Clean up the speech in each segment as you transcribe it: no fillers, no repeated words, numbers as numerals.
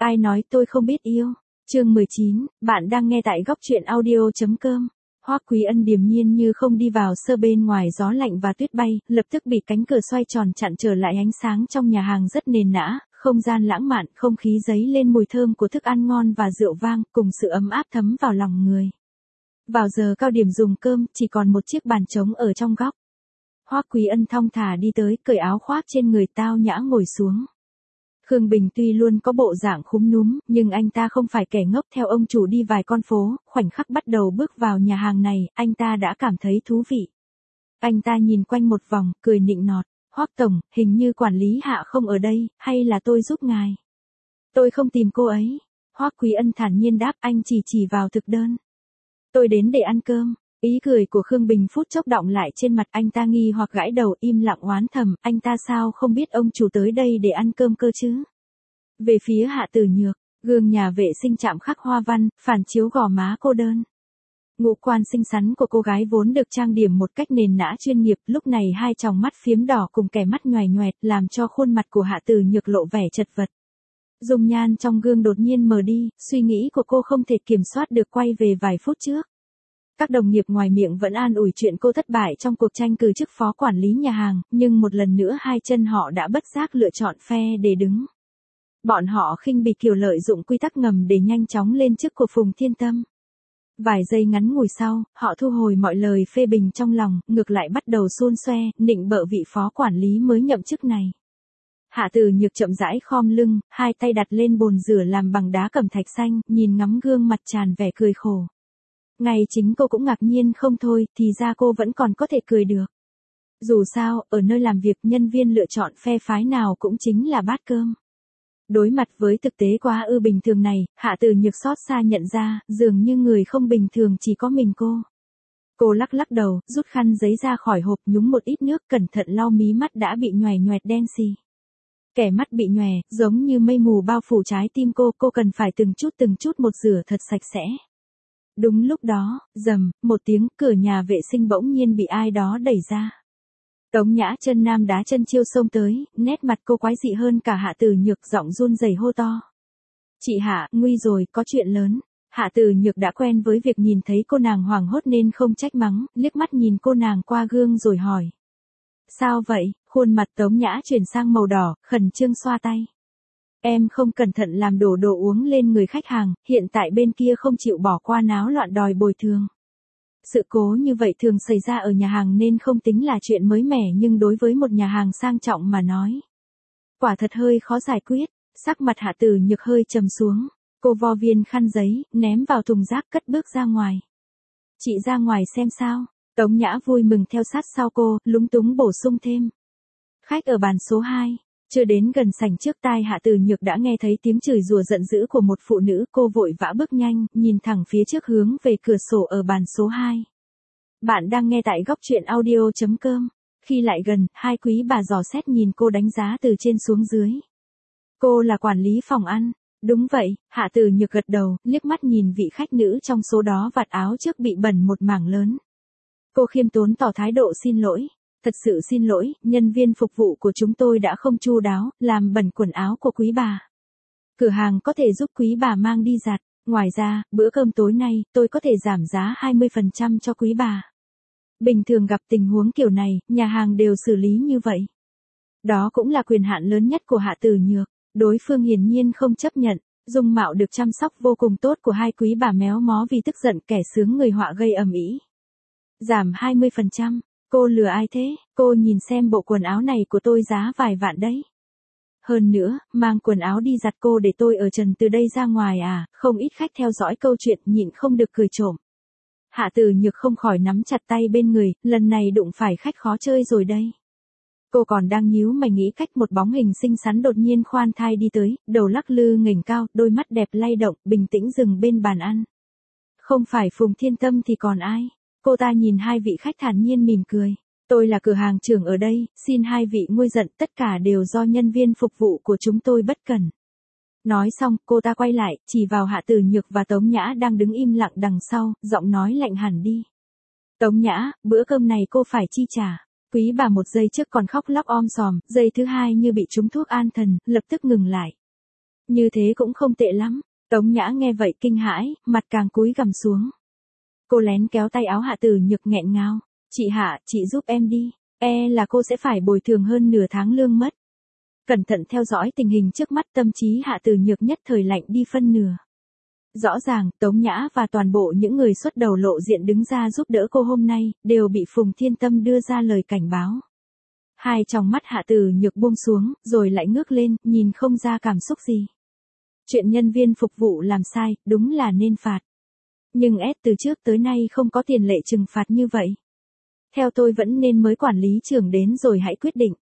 Ai nói tôi không biết yêu? Chương 19, bạn đang nghe tại góc truyện audio.com. Hoắc Quý Ân điềm nhiên như không đi vào sơ bên ngoài gió lạnh và tuyết bay, lập tức bị cánh cửa xoay tròn chặn trở lại ánh sáng trong nhà hàng rất nền nã, không gian lãng mạn, không khí dấy lên mùi thơm của thức ăn ngon và rượu vang, cùng sự ấm áp thấm vào lòng người. Vào giờ cao điểm dùng cơm, chỉ còn một chiếc bàn trống ở trong góc. Hoắc Quý Ân thong thả đi tới, cởi áo khoác trên người tao nhã ngồi xuống. Khương Bình tuy luôn có bộ dạng khúm núm, nhưng anh ta không phải kẻ ngốc, theo ông chủ đi vài con phố, khoảnh khắc bắt đầu bước vào nhà hàng này, anh ta đã cảm thấy thú vị. Anh ta nhìn quanh một vòng, cười nịnh nọt, Hoắc tổng, hình như quản lý Hạ không ở đây, hay là tôi giúp ngài? Tôi không tìm cô ấy. Hoắc Quý Ân thản nhiên đáp, anh chỉ vào thực đơn. Tôi đến để ăn cơm. Ý cười của Khương Bình phút chốc đọng lại trên mặt, anh ta nghi hoặc gãi đầu, im lặng oán thầm, anh ta sao không biết ông chủ tới đây để ăn cơm cơ chứ? Về phía Hạ Tử Nhược, gương nhà vệ sinh chạm khắc hoa văn, phản chiếu gò má cô đơn. Ngũ quan xinh xắn của cô gái vốn được trang điểm một cách nền nã chuyên nghiệp, lúc này hai tròng mắt phiếm đỏ cùng kẻ mắt nhoài nhoẹt làm cho khuôn mặt của Hạ Tử Nhược lộ vẻ chật vật. Dung nhan trong gương đột nhiên mờ đi, suy nghĩ của cô không thể kiểm soát được quay về vài phút trước. Các đồng nghiệp ngoài miệng vẫn an ủi chuyện cô thất bại trong cuộc tranh cử chức phó quản lý nhà hàng, nhưng một lần nữa hai chân họ đã bất giác lựa chọn phe để đứng. Bọn họ khinh bỉ kiểu lợi dụng quy tắc ngầm để nhanh chóng lên chức của Phùng Thiên Tâm. Vài giây ngắn ngủi sau, họ thu hồi mọi lời phê bình trong lòng, ngược lại bắt đầu xôn xoe, nịnh bợ vị phó quản lý mới nhậm chức này. Hạ Tử Nhược chậm rãi khom lưng, hai tay đặt lên bồn rửa làm bằng đá cẩm thạch xanh, nhìn ngắm gương mặt tràn vẻ cười khổ. Ngay chính cô cũng ngạc nhiên không thôi, thì ra cô vẫn còn có thể cười được. Dù sao, ở nơi làm việc nhân viên lựa chọn phe phái nào cũng chính là bát cơm. Đối mặt với thực tế quá bình thường này, Hạ Tử Nhược xót xa nhận ra, dường như người không bình thường chỉ có mình cô. Cô lắc lắc đầu, rút khăn giấy ra khỏi hộp, nhúng một ít nước, cẩn thận lau mí mắt đã bị nhoẻn nhoẹt đen xì. Kẻ mắt bị nhòe, giống như mây mù bao phủ trái tim cô cần phải từng chút một rửa thật sạch sẽ. Đúng lúc đó, rầm, một tiếng, cửa nhà vệ sinh bỗng nhiên bị ai đó đẩy ra. Tống Nhã chân nam đá chân chiêu xông tới, nét mặt cô quái dị hơn cả Hạ Tử Nhược, giọng run rẩy hô to. Chị Hạ, nguy rồi, có chuyện lớn. Hạ Tử Nhược đã quen với việc nhìn thấy cô nàng hoảng hốt nên không trách mắng, liếc mắt nhìn cô nàng qua gương rồi hỏi. Sao vậy? Khuôn mặt Tống Nhã chuyển sang màu đỏ, khẩn trương xoa tay. Em không cẩn thận làm đổ đồ uống lên người khách hàng, hiện tại bên kia không chịu bỏ qua náo loạn đòi bồi thường. Sự cố như vậy thường xảy ra ở nhà hàng nên không tính là chuyện mới mẻ, nhưng đối với một nhà hàng sang trọng mà nói, quả thật hơi khó giải quyết. Sắc mặt Hạ Tử Nhược hơi trầm xuống, cô vo viên khăn giấy, ném vào thùng rác, cất bước ra ngoài. Chị ra ngoài xem sao? Tống Nhã vui mừng theo sát sau cô, lúng túng bổ sung thêm. Khách ở bàn số 2. Chưa đến gần sảnh trước tai Hạ Tử Nhược đã nghe thấy tiếng chửi rủa giận dữ của một phụ nữ, cô vội vã bước nhanh, nhìn thẳng phía trước hướng về cửa sổ ở bàn số 2. Bạn đang nghe tại góc truyện audio.com. Khi lại gần, hai quý bà dò xét nhìn cô đánh giá từ trên xuống dưới. Cô là quản lý phòng ăn. Đúng vậy, Hạ Tử Nhược gật đầu, liếc mắt nhìn vị khách nữ trong số đó vạt áo trước bị bẩn một mảng lớn. Cô khiêm tốn tỏ thái độ xin lỗi. Thật sự xin lỗi, nhân viên phục vụ của chúng tôi đã không chu đáo, làm bẩn quần áo của quý bà. Cửa hàng có thể giúp quý bà mang đi giặt. Ngoài ra, bữa cơm tối nay, tôi có thể giảm giá 20% cho quý bà. Bình thường gặp tình huống kiểu này, nhà hàng đều xử lý như vậy. Đó cũng là quyền hạn lớn nhất của Hạ Tử Nhược. Đối phương hiển nhiên không chấp nhận. Dung mạo được chăm sóc vô cùng tốt của hai quý bà méo mó vì tức giận, kẻ sướng người họa gây ầm ĩ. Giảm 20%. Cô lừa ai thế? Cô nhìn xem bộ quần áo này của tôi giá vài vạn đấy. Hơn nữa, mang quần áo đi giặt cô để tôi ở trần từ đây ra ngoài à? Không ít khách theo dõi câu chuyện nhịn không được cười trộm. Hạ Tử Nhược không khỏi nắm chặt tay bên người, lần này đụng phải khách khó chơi rồi đây. Cô còn đang nhíu mày nghĩ cách, một bóng hình xinh xắn đột nhiên khoan thai đi tới, đầu lắc lư nghềnh cao, đôi mắt đẹp lay động, bình tĩnh dừng bên bàn ăn. Không phải Phùng Thiên Tâm thì còn ai? Cô ta nhìn hai vị khách thản nhiên mỉm cười. Tôi là cửa hàng trưởng ở đây, xin hai vị nguôi giận, tất cả đều do nhân viên phục vụ của chúng tôi bất cẩn. Nói xong, cô ta quay lại, chỉ vào Hạ Tử Nhược và Tống Nhã đang đứng im lặng đằng sau, giọng nói lạnh hẳn đi. Tống Nhã, bữa cơm này cô phải chi trả. Quý bà một giây trước còn khóc lóc om sòm, giây thứ hai như bị trúng thuốc an thần, lập tức ngừng lại. Như thế cũng không tệ lắm. Tống Nhã nghe vậy kinh hãi, mặt càng cúi gằm xuống. Cô lén kéo tay áo Hạ Tử Nhược nghẹn ngào. Chị Hạ, chị giúp em đi. Là cô sẽ phải bồi thường hơn nửa tháng lương mất. Cẩn thận theo dõi tình hình trước mắt, tâm trí Hạ Tử Nhược nhất thời lạnh đi phân nửa. Rõ ràng, Tống Nhã và toàn bộ những người xuất đầu lộ diện đứng ra giúp đỡ cô hôm nay, đều bị Phùng Thiên Tâm đưa ra lời cảnh báo. Hai tròng mắt Hạ Tử Nhược buông xuống, rồi lại ngước lên, nhìn không ra cảm xúc gì. Chuyện nhân viên phục vụ làm sai, đúng là nên phạt. Nhưng từ trước tới nay không có tiền lệ trừng phạt như vậy. Theo tôi vẫn nên mới quản lý trưởng đến rồi hãy quyết định.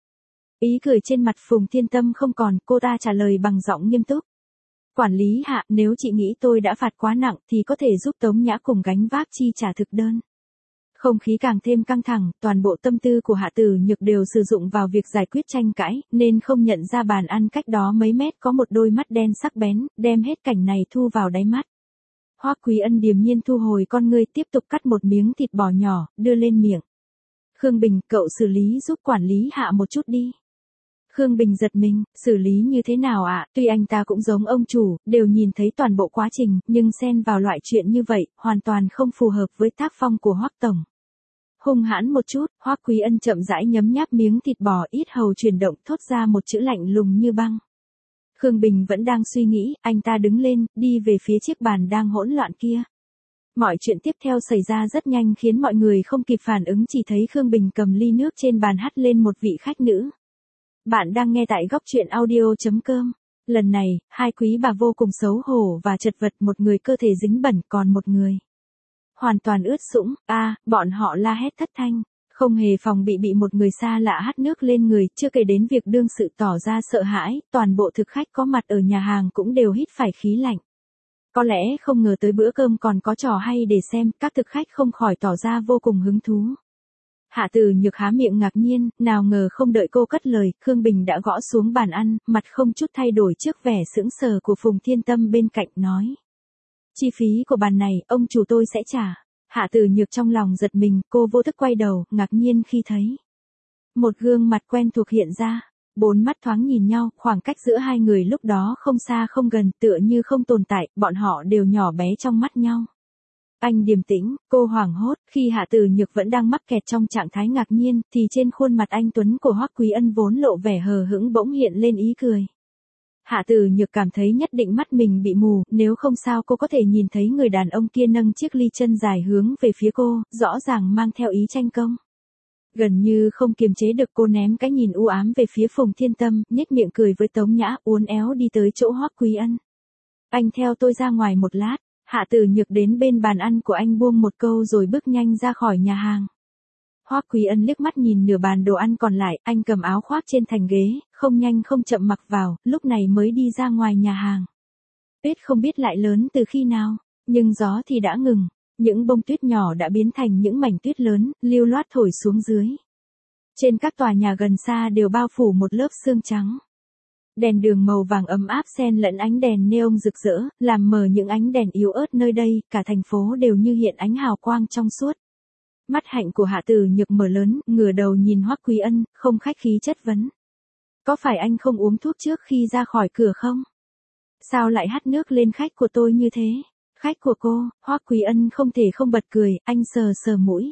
Ý cười trên mặt Phùng Thiên Tâm không còn, cô ta trả lời bằng giọng nghiêm túc. Quản lý Hạ, nếu chị nghĩ tôi đã phạt quá nặng thì có thể giúp Tống Nhã cùng gánh vác chi trả thực đơn. Không khí càng thêm căng thẳng, toàn bộ tâm tư của Hạ Tử Nhược đều sử dụng vào việc giải quyết tranh cãi, nên không nhận ra bàn ăn cách đó mấy mét có một đôi mắt đen sắc bén, đem hết cảnh này thu vào đáy mắt. Hoắc Quý Ân điềm nhiên thu hồi con ngươi, tiếp tục cắt một miếng thịt bò nhỏ, đưa lên miệng. Khương Bình, cậu xử lý giúp quản lý Hạ một chút đi. Khương Bình giật mình, xử lý như thế nào ạ? Tuy anh ta cũng giống ông chủ, đều nhìn thấy toàn bộ quá trình, nhưng xen vào loại chuyện như vậy, hoàn toàn không phù hợp với tác phong của Hoắc tổng. Hung hãn một chút, Hoắc Quý Ân chậm rãi nhấm nháp miếng thịt bò, ít hầu chuyển động, thốt ra một chữ lạnh lùng như băng. Khương Bình vẫn đang suy nghĩ, anh ta đứng lên, đi về phía chiếc bàn đang hỗn loạn kia. Mọi chuyện tiếp theo xảy ra rất nhanh khiến mọi người không kịp phản ứng, chỉ thấy Khương Bình cầm ly nước trên bàn hắt lên một vị khách nữ. Bạn đang nghe tại góc truyện audio.com. Lần này, hai quý bà vô cùng xấu hổ và chật vật, một người cơ thể dính bẩn, còn một người hoàn toàn ướt sũng. Bọn họ la hét thất thanh, không hề phòng bị một người xa lạ hắt nước lên người, chưa kể đến việc đương sự tỏ ra sợ hãi, toàn bộ thực khách có mặt ở nhà hàng cũng đều hít phải khí lạnh. Có lẽ không ngờ tới bữa cơm còn có trò hay để xem, các thực khách không khỏi tỏ ra vô cùng hứng thú. Hạ Tử Nhược há miệng ngạc nhiên, nào ngờ không đợi cô cất lời, Khương Bình đã gõ xuống bàn ăn, mặt không chút thay đổi trước vẻ sững sờ của Phùng Thiên Tâm bên cạnh, nói. Chi phí của bàn này, ông chủ tôi sẽ trả. Hạ Tử Nhược trong lòng giật mình, cô vô thức quay đầu, ngạc nhiên khi thấy một gương mặt quen thuộc hiện ra. Bốn mắt thoáng nhìn nhau, khoảng cách giữa hai người lúc đó không xa không gần, tựa như không tồn tại, bọn họ đều nhỏ bé trong mắt nhau. Anh điềm tĩnh, cô hoảng hốt, khi Hạ Tử Nhược vẫn đang mắc kẹt trong trạng thái ngạc nhiên, thì trên khuôn mặt anh tuấn của Hoắc Quý Ân vốn lộ vẻ hờ hững bỗng hiện lên ý cười. Hạ Tử Nhược cảm thấy nhất định mắt mình bị mù, nếu không sao cô có thể nhìn thấy người đàn ông kia nâng chiếc ly chân dài hướng về phía cô, rõ ràng mang theo ý tranh công. Gần như không kiềm chế được, cô ném cái nhìn u ám về phía Phùng Thiên Tâm, nhếch miệng cười với Tống Nhã, uốn éo đi tới chỗ Hoắc Quý Ân. Anh theo tôi ra ngoài một lát. Hạ Tử Nhược đến bên bàn ăn của anh buông một câu rồi bước nhanh ra khỏi nhà hàng. Hoắc Quý Ân liếc mắt nhìn nửa bàn đồ ăn còn lại, anh cầm áo khoác trên thành ghế, không nhanh không chậm mặc vào, lúc này mới đi ra ngoài nhà hàng. Tuyết không biết lại lớn từ khi nào, nhưng gió thì đã ngừng, những bông tuyết nhỏ đã biến thành những mảnh tuyết lớn, lưu loát thổi xuống dưới. Trên các tòa nhà gần xa đều bao phủ một lớp sương trắng. Đèn đường màu vàng ấm áp xen lẫn ánh đèn neon rực rỡ, làm mờ những ánh đèn yếu ớt nơi đây, cả thành phố đều như hiện ánh hào quang trong suốt. Mắt hạnh của Hạ Tử Nhược mở lớn, ngửa đầu nhìn Hoắc Quý Ân, không khách khí chất vấn. Có phải anh không uống thuốc trước khi ra khỏi cửa không? Sao lại hắt nước lên khách của tôi như thế? Khách của cô? Hoắc Quý Ân không thể không bật cười, anh sờ sờ mũi.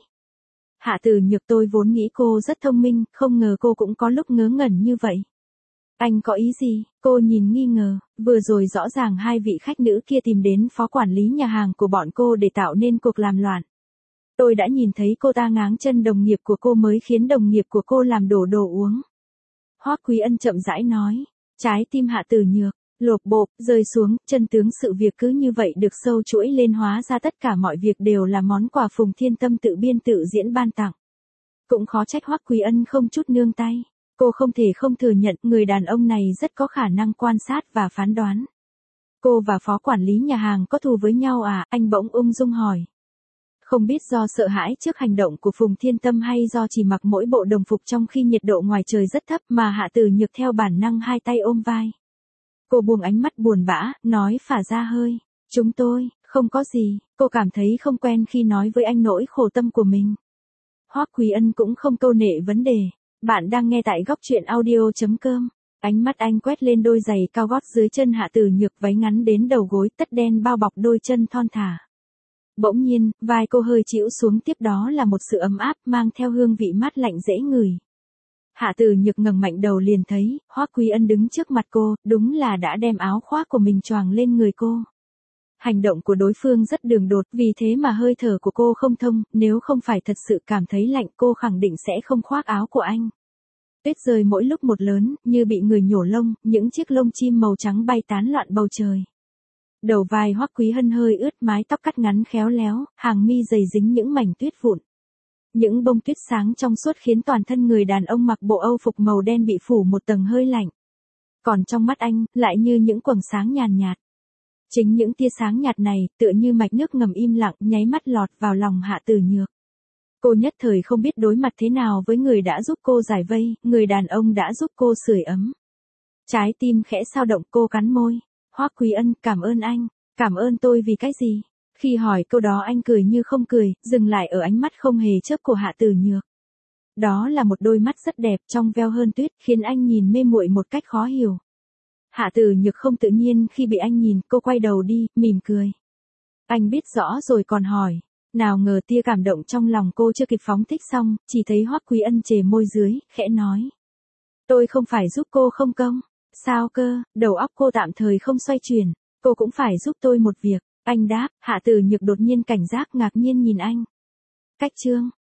Hạ Tử Nhược, tôi vốn nghĩ cô rất thông minh, không ngờ cô cũng có lúc ngớ ngẩn như vậy. Anh có ý gì? Cô nhìn nghi ngờ, vừa rồi rõ ràng hai vị khách nữ kia tìm đến phó quản lý nhà hàng của bọn cô để tạo nên cuộc làm loạn. Tôi đã nhìn thấy cô ta ngáng chân đồng nghiệp của cô mới khiến đồng nghiệp của cô làm đổ đồ uống. Hoắc Quý Ân chậm rãi nói, trái tim Hạ Tử Nhược lộp bộp rơi xuống, chân tướng sự việc cứ như vậy được sâu chuỗi lên, hóa ra tất cả mọi việc đều là món quà Phùng Thiên Tâm tự biên tự diễn ban tặng. Cũng khó trách Hoắc Quý Ân không chút nương tay. Cô không thể không thừa nhận người đàn ông này rất có khả năng quan sát và phán đoán. Cô và phó quản lý nhà hàng có thù với nhau à? Anh bỗng ung dung hỏi. Không biết do sợ hãi trước hành động của Phùng Thiên Tâm hay do chỉ mặc mỗi bộ đồng phục trong khi nhiệt độ ngoài trời rất thấp mà Hạ Tử Nhược theo bản năng hai tay ôm vai. Cô buông ánh mắt buồn bã, nói phả ra hơi. Chúng tôi, không có gì, cô cảm thấy không quen khi nói với anh nỗi khổ tâm của mình. Hoắc Quý Ân cũng không câu nệ vấn đề. Bạn đang nghe tại góc truyện audio.com. Ánh mắt anh quét lên đôi giày cao gót dưới chân Hạ Tử Nhược, váy ngắn đến đầu gối, tất đen bao bọc đôi chân thon thả. Bỗng nhiên, vai cô hơi chĩu xuống, tiếp đó là một sự ấm áp mang theo hương vị mát lạnh dễ ngửi. Hạ Tử Nhược ngẩng mạnh đầu liền thấy, Hoắc Quý Ân đứng trước mặt cô, đúng là đã đem áo khoác của mình choàng lên người cô. Hành động của đối phương rất đường đột, vì thế mà hơi thở của cô không thông, nếu không phải thật sự cảm thấy lạnh cô khẳng định sẽ không khoác áo của anh. Tuyết rơi mỗi lúc một lớn, như bị người nhổ lông, những chiếc lông chim màu trắng bay tán loạn bầu trời. Đầu vai Hoắc Quý Hân hơi ướt, mái tóc cắt ngắn khéo léo, hàng mi dày dính những mảnh tuyết vụn. Những bông tuyết sáng trong suốt khiến toàn thân người đàn ông mặc bộ âu phục màu đen bị phủ một tầng hơi lạnh. Còn trong mắt anh, lại như những quầng sáng nhàn nhạt. Chính những tia sáng nhạt này, tựa như mạch nước ngầm im lặng, nháy mắt lọt vào lòng Hạ Tử Nhược. Cô nhất thời không biết đối mặt thế nào với người đã giúp cô giải vây, người đàn ông đã giúp cô sưởi ấm. Trái tim khẽ dao động, cô cắn môi. Hoắc Quý Ân, cảm ơn anh. Cảm ơn tôi vì cái gì? Khi hỏi câu đó anh cười như không cười, dừng lại ở ánh mắt không hề chớp của Hạ Tử Nhược. Đó là một đôi mắt rất đẹp, trong veo hơn tuyết, khiến anh nhìn mê muội một cách khó hiểu. Hạ Tử Nhược không tự nhiên khi bị anh nhìn, cô quay đầu đi, mỉm cười. Anh biết rõ rồi còn hỏi. Nào ngờ tia cảm động trong lòng cô chưa kịp phóng thích xong, chỉ thấy Hoắc Quý Ân chề môi dưới, khẽ nói. Tôi không phải giúp cô không công. Sao cơ, đầu óc cô tạm thời không xoay chuyển. Cô cũng phải giúp tôi một việc. Anh đáp, Hạ Tử Nhược đột nhiên cảnh giác, ngạc nhiên nhìn anh. Cách chương.